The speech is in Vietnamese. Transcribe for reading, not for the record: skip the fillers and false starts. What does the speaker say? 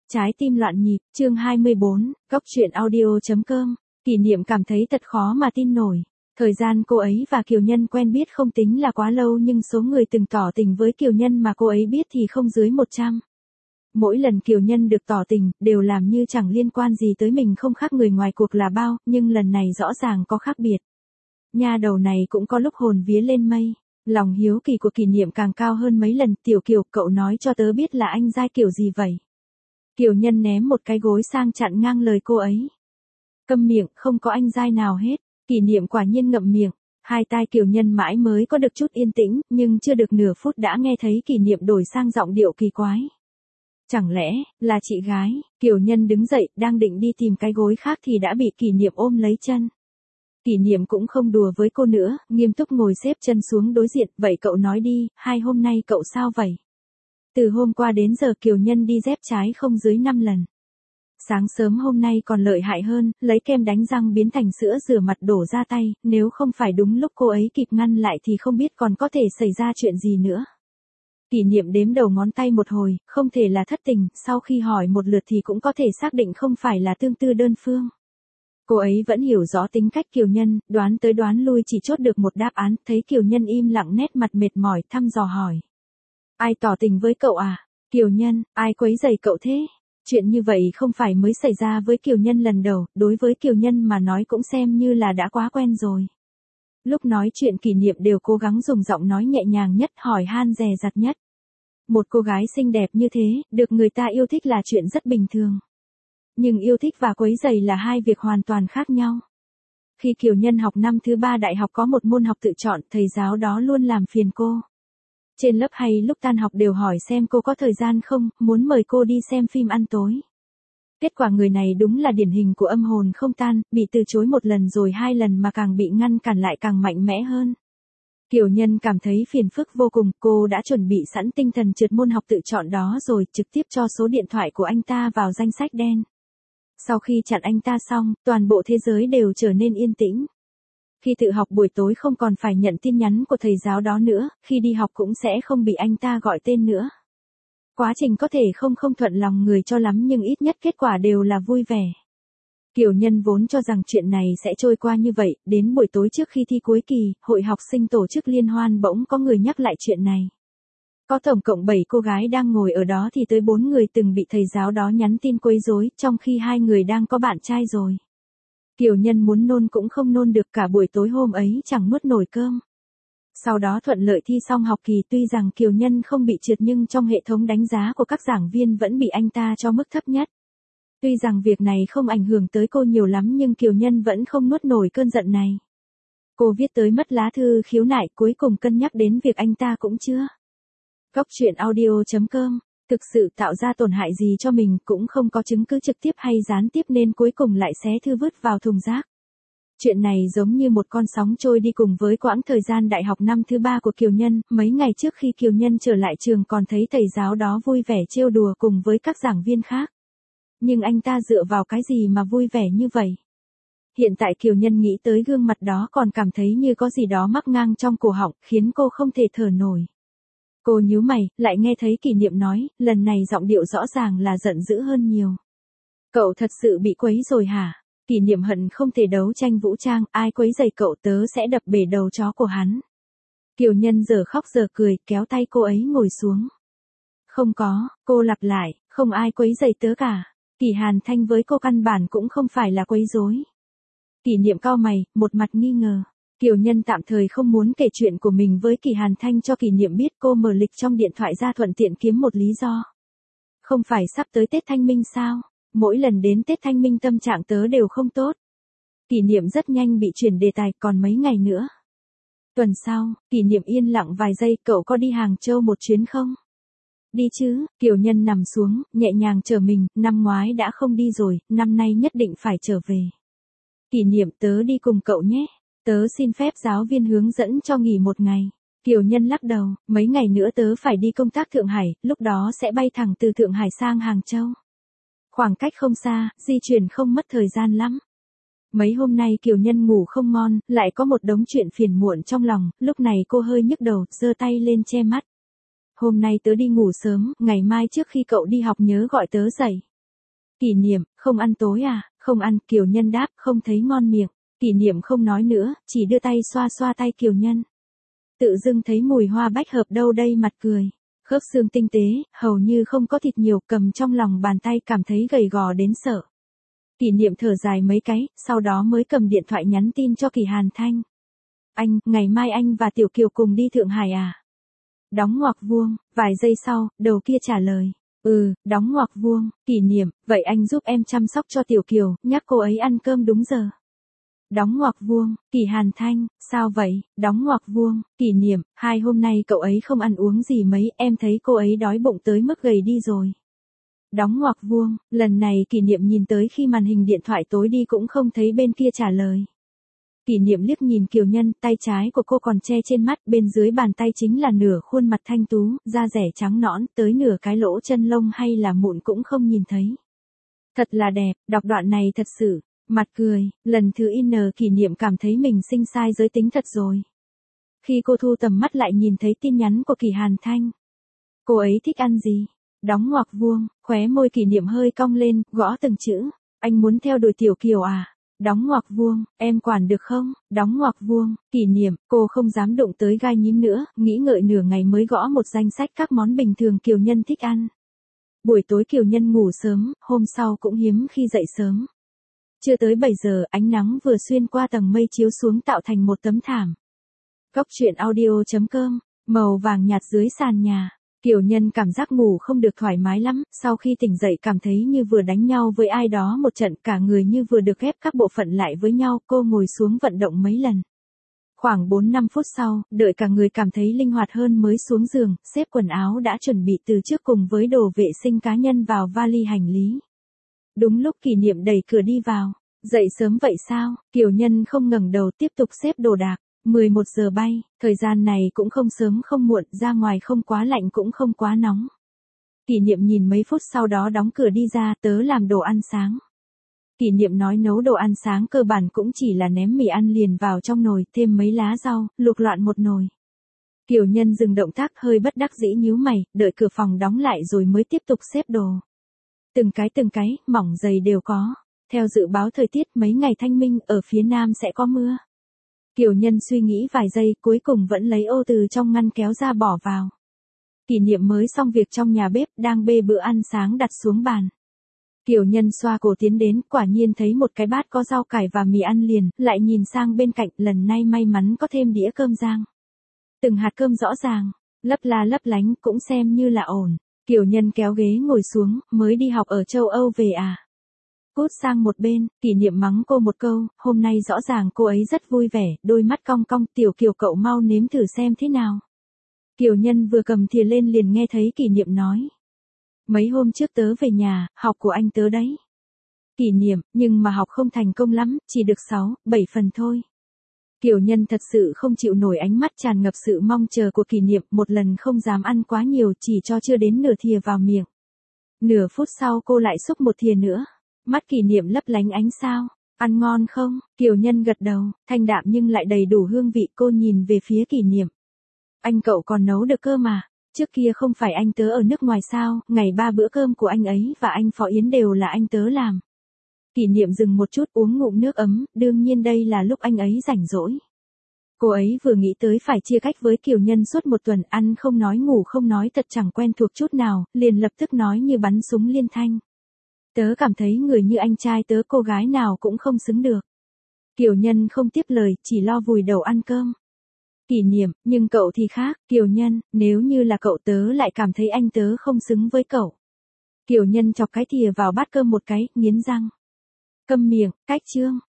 Trái tim loạn nhịp, chương 24, góc truyện audio.com. Kỷ niệm cảm thấy thật khó mà tin nổi. Thời gian cô ấy và Kiều Nhân quen biết không tính là quá lâu, nhưng số người từng tỏ tình với Kiều Nhân mà cô ấy biết thì không dưới 100. Mỗi lần Kiều Nhân được tỏ tình, đều làm như chẳng liên quan gì tới mình, không khác người ngoài cuộc là bao, nhưng lần này rõ ràng có khác biệt. Nha đầu này cũng có lúc hồn vía lên mây. Lòng hiếu kỳ của Kỷ niệm càng cao hơn mấy lần. Tiểu Kiều, cậu nói cho tớ biết là anh giai kiểu gì vậy? Kiều Nhân ném một cái gối sang chặn ngang lời cô ấy. Câm miệng, không có anh giai nào hết. Kỷ niệm quả nhiên ngậm miệng. Hai tai Kiều Nhân mãi mới có được chút yên tĩnh, nhưng chưa được nửa phút đã nghe thấy Kỷ niệm đổi sang giọng điệu kỳ quái. Chẳng lẽ, là chị gái? Kiều Nhân đứng dậy, đang định đi tìm cái gối khác thì đã bị Kỷ niệm ôm lấy chân. Kỷ niệm cũng không đùa với cô nữa, nghiêm túc ngồi xếp chân xuống đối diện. Vậy cậu nói đi, hôm nay cậu sao vậy? Từ hôm qua đến giờ Kiều Nhân đi dép trái không dưới 5 lần. Sáng sớm hôm nay còn lợi hại hơn, lấy kem đánh răng biến thành sữa rửa mặt đổ ra tay, nếu không phải đúng lúc cô ấy kịp ngăn lại thì không biết còn có thể xảy ra chuyện gì nữa. Kỷ niệm đếm đầu ngón tay một hồi, không thể là thất tình, sau khi hỏi một lượt thì cũng có thể xác định không phải là tương tư đơn phương. Cô ấy vẫn hiểu rõ tính cách Kiều Nhân, đoán tới đoán lui chỉ chốt được một đáp án, thấy Kiều Nhân im lặng nét mặt mệt mỏi, thăm dò hỏi. Ai tỏ tình với cậu à? Kiều Nhân, ai quấy rầy cậu thế? Chuyện như vậy không phải mới xảy ra với Kiều Nhân lần đầu, đối với Kiều Nhân mà nói cũng xem như là đã quá quen rồi. Lúc nói chuyện Kỷ niệm đều cố gắng dùng giọng nói nhẹ nhàng nhất, hỏi han dè dặt nhất. Một cô gái xinh đẹp như thế, được người ta yêu thích là chuyện rất bình thường. Nhưng yêu thích và quấy rầy là hai việc hoàn toàn khác nhau. Khi Kiều Nhân học năm thứ 3 đại học có một môn học tự chọn, thầy giáo đó luôn làm phiền cô. Trên lớp hay lúc tan học đều hỏi xem cô có thời gian không, muốn mời cô đi xem phim ăn tối. Kết quả người này đúng là điển hình của âm hồn không tan, bị từ chối một lần rồi 2 lần mà càng bị ngăn cản lại càng mạnh mẽ hơn. Kiều Nhân cảm thấy phiền phức vô cùng, cô đã chuẩn bị sẵn tinh thần trượt môn học tự chọn đó rồi, trực tiếp cho số điện thoại của anh ta vào danh sách đen. Sau khi chặn anh ta xong, toàn bộ thế giới đều trở nên yên tĩnh. Khi tự học buổi tối không còn phải nhận tin nhắn của thầy giáo đó nữa, khi đi học cũng sẽ không bị anh ta gọi tên nữa. Quá trình có thể không thuận lòng người cho lắm, nhưng ít nhất kết quả đều là vui vẻ. Kiều Nhân vốn cho rằng chuyện này sẽ trôi qua như vậy, đến buổi tối trước khi thi cuối kỳ, hội học sinh tổ chức liên hoan bỗng có người nhắc lại chuyện này. Có tổng cộng 7 cô gái đang ngồi ở đó thì tới 4 người từng bị thầy giáo đó nhắn tin quấy rối, trong khi 2 người đang có bạn trai rồi. Kiều Nhân muốn nôn cũng không nôn được, cả buổi tối hôm ấy chẳng nuốt nổi cơm. Sau đó thuận lợi thi xong học kỳ, tuy rằng Kiều Nhân không bị trượt nhưng trong hệ thống đánh giá của các giảng viên vẫn bị anh ta cho mức thấp nhất. Tuy rằng việc này không ảnh hưởng tới cô nhiều lắm nhưng Kiều Nhân vẫn không nuốt nổi cơn giận này. Cô viết tới mất lá thư khiếu nại, cuối cùng cân nhắc đến việc anh ta cũng chưa. Góc truyện audio.com, thực sự tạo ra tổn hại gì cho mình, cũng không có chứng cứ trực tiếp hay gián tiếp nên cuối cùng lại xé thư vứt vào thùng rác. Chuyện này giống như một con sóng trôi đi cùng với quãng thời gian đại học năm thứ 3 của Kiều Nhân. Mấy ngày trước khi Kiều Nhân trở lại trường còn thấy thầy giáo đó vui vẻ trêu đùa cùng với các giảng viên khác. Nhưng anh ta dựa vào cái gì mà vui vẻ như vậy? Hiện tại Kiều Nhân nghĩ tới gương mặt đó còn cảm thấy như có gì đó mắc ngang trong cổ họng, khiến cô không thể thở nổi. Cô nhíu mày, lại nghe thấy Kỷ niệm nói, lần này giọng điệu rõ ràng là giận dữ hơn nhiều. Cậu thật sự bị quấy rồi hả? Kỷ niệm hận không thể đấu tranh vũ trang, ai quấy rầy cậu tớ sẽ đập bể đầu chó của hắn. Kiều Nhân giờ khóc giờ cười, kéo tay cô ấy ngồi xuống. Không có, cô lặp lại, không ai quấy rầy tớ cả. Kỷ Hàn Thanh với cô căn bản cũng không phải là quấy rối. Kỷ niệm cau mày, một mặt nghi ngờ. Kiều Nhân tạm thời không muốn kể chuyện của mình với Kỷ Hàn Thanh cho Kỷ niệm biết, cô mở lịch trong điện thoại ra thuận tiện kiếm một lý do. Không phải sắp tới Tết Thanh Minh sao? Mỗi lần đến Tết Thanh Minh tâm trạng tớ đều không tốt. Kỷ niệm rất nhanh bị chuyển đề tài, còn mấy ngày nữa. Tuần sau, Kỷ niệm yên lặng vài giây, cậu có đi Hàng Châu một chuyến không? Đi chứ, Kiều Nhân nằm xuống, nhẹ nhàng trở mình, năm ngoái đã không đi rồi, năm nay nhất định phải trở về. Kỷ niệm, tớ đi cùng cậu nhé. Tớ xin phép giáo viên hướng dẫn cho nghỉ một ngày. Kiều Nhân lắc đầu, mấy ngày nữa tớ phải đi công tác Thượng Hải, lúc đó sẽ bay thẳng từ Thượng Hải sang Hàng Châu. Khoảng cách không xa, di chuyển không mất thời gian lắm. Mấy hôm nay Kiều Nhân ngủ không ngon, lại có một đống chuyện phiền muộn trong lòng, lúc này cô hơi nhức đầu, giơ tay lên che mắt. Hôm nay tớ đi ngủ sớm, ngày mai trước khi cậu đi học nhớ gọi tớ dậy. Kỷ niệm, không ăn tối à? Không ăn, Kiều Nhân đáp, không thấy ngon miệng. Kỷ niệm không nói nữa, chỉ đưa tay xoa xoa tay Kiều Nhân. Tự dưng thấy mùi hoa bách hợp đâu đây mặt cười. Khớp xương tinh tế, hầu như không có thịt nhiều, cầm trong lòng bàn tay cảm thấy gầy gò đến sợ. Kỷ niệm thở dài mấy cái, sau đó mới cầm điện thoại nhắn tin cho Kỳ Hàn Thanh. Anh, ngày mai anh và Tiểu Kiều cùng đi Thượng Hải à? Đóng ngoặc vuông, vài giây sau, đầu kia trả lời. Đóng ngoặc vuông, Kỷ niệm, vậy anh giúp em chăm sóc cho Tiểu Kiều, nhắc cô ấy ăn cơm đúng giờ. Đóng ngoặc vuông, Kỳ Hàn Thanh, sao vậy? Đóng ngoặc vuông, Kỷ niệm, 2 hôm nay cậu ấy không ăn uống gì mấy, em thấy cô ấy đói bụng tới mức gầy đi rồi. Đóng ngoặc vuông, lần này Kỷ niệm nhìn tới khi màn hình điện thoại tối đi cũng không thấy bên kia trả lời. Kỷ niệm liếc nhìn Kiều Nhân, tay trái của cô còn che trên mắt, bên dưới bàn tay chính là nửa khuôn mặt thanh tú, da rẻ trắng nõn, tới nửa cái lỗ chân lông hay là mụn cũng không nhìn thấy. Thật là đẹp, đọc đoạn này thật sự, mặt cười, lần thứ in Kỷ niệm cảm thấy mình sinh sai giới tính thật rồi. Khi cô thu tầm mắt lại nhìn thấy tin nhắn của Kỳ Hàn Thanh. Cô ấy thích ăn gì? Đóng ngoặc vuông, khóe môi Kỷ niệm hơi cong lên, gõ từng chữ. Anh muốn theo đuổi Tiểu Kiều à? Đóng ngoặc vuông, em quản được không? Đóng ngoặc vuông, Kỷ niệm, cô không dám đụng tới gai nhím nữa, nghĩ ngợi nửa ngày mới gõ một danh sách các món bình thường Kiều Nhân thích ăn. Buổi tối Kiều Nhân ngủ sớm, hôm sau cũng hiếm khi dậy sớm. Chưa tới 7 giờ, ánh nắng vừa xuyên qua tầng mây chiếu xuống tạo thành một tấm thảm. Góc truyện audio.com, màu vàng nhạt dưới sàn nhà. Kiều Nhân cảm giác ngủ không được thoải mái lắm, sau khi tỉnh dậy cảm thấy như vừa đánh nhau với ai đó một trận, cả người như vừa được ghép các bộ phận lại với nhau, cô ngồi xuống vận động mấy lần. Khoảng 4-5 phút sau, đợi cả người cảm thấy linh hoạt hơn mới xuống giường, xếp quần áo đã chuẩn bị từ trước cùng với đồ vệ sinh cá nhân vào vali hành lý. Đúng lúc Kỷ niệm đẩy cửa đi vào. Dậy sớm vậy sao? Kiều Nhân không ngẩng đầu tiếp tục xếp đồ đạc. 11 giờ bay, thời gian này cũng không sớm không muộn, ra ngoài không quá lạnh cũng không quá nóng. Kỷ niệm nhìn mấy phút sau đó đóng cửa đi ra, tớ làm đồ ăn sáng. Kỷ niệm nói nấu đồ ăn sáng cơ bản cũng chỉ là ném mì ăn liền vào trong nồi, thêm mấy lá rau, luộc loạn một nồi. Kiều Nhân dừng động tác hơi bất đắc dĩ nhíu mày, đợi cửa phòng đóng lại rồi mới tiếp tục xếp đồ. Từng cái, mỏng dày đều có. Theo dự báo thời tiết mấy ngày thanh minh ở phía Nam sẽ có mưa. Kiều Nhân suy nghĩ vài giây cuối cùng vẫn lấy ô từ trong ngăn kéo ra bỏ vào. Kỷ niệm mới xong việc trong nhà bếp đang bê bữa ăn sáng đặt xuống bàn. Kiều Nhân xoa cổ tiến đến, quả nhiên thấy một cái bát có rau cải và mì ăn liền, lại nhìn sang bên cạnh, lần này may mắn có thêm đĩa cơm rang. Từng hạt cơm rõ ràng, lấp la lấp lánh cũng xem như là ổn. Kiều Nhân kéo ghế ngồi xuống, mới đi học ở châu Âu về à? Cút sang một bên, Kỷ niệm mắng cô một câu, hôm nay rõ ràng cô ấy rất vui vẻ, đôi mắt cong cong, Tiểu Kiều cậu mau nếm thử xem thế nào. Kiều Nhân vừa cầm thìa lên liền nghe thấy Kỷ niệm nói. Mấy hôm trước tớ về nhà, học của anh tớ đấy. Kỷ niệm, nhưng mà học không thành công lắm, chỉ được 6-7 phần thôi. Kiều Nhân thật sự không chịu nổi ánh mắt tràn ngập sự mong chờ của Kỷ niệm, một lần không dám ăn quá nhiều, chỉ cho chưa đến nửa thìa vào miệng. Nửa phút sau cô lại xúc một thìa nữa. Mắt Kỷ niệm lấp lánh ánh sao. Ăn ngon không? Kiều Nhân gật đầu, thanh đạm nhưng lại đầy đủ hương vị, cô nhìn về phía Kỷ niệm. Anh cậu còn nấu được cơ mà. Trước kia không phải anh tớ ở nước ngoài sao, ngày 3 bữa cơm của anh ấy và anh Phó Yến đều là anh tớ làm. Kỷ niệm dừng một chút uống ngụm nước ấm, đương nhiên đây là lúc anh ấy rảnh rỗi. Cô ấy vừa nghĩ tới phải chia cách với Kiều Nhân suốt một tuần, ăn không nói ngủ không nói, thật chẳng quen thuộc chút nào, liền lập tức nói như bắn súng liên thanh. Tớ cảm thấy người như anh trai tớ cô gái nào cũng không xứng được. Kiều Nhân không tiếp lời, chỉ lo vùi đầu ăn cơm. Kỷ niệm, nhưng cậu thì khác. Kiều Nhân, nếu như là cậu tớ lại cảm thấy anh tớ không xứng với cậu. Kiều Nhân chọc cái thìa vào bát cơm một cái, nghiến răng. Câm miệng, cách chương.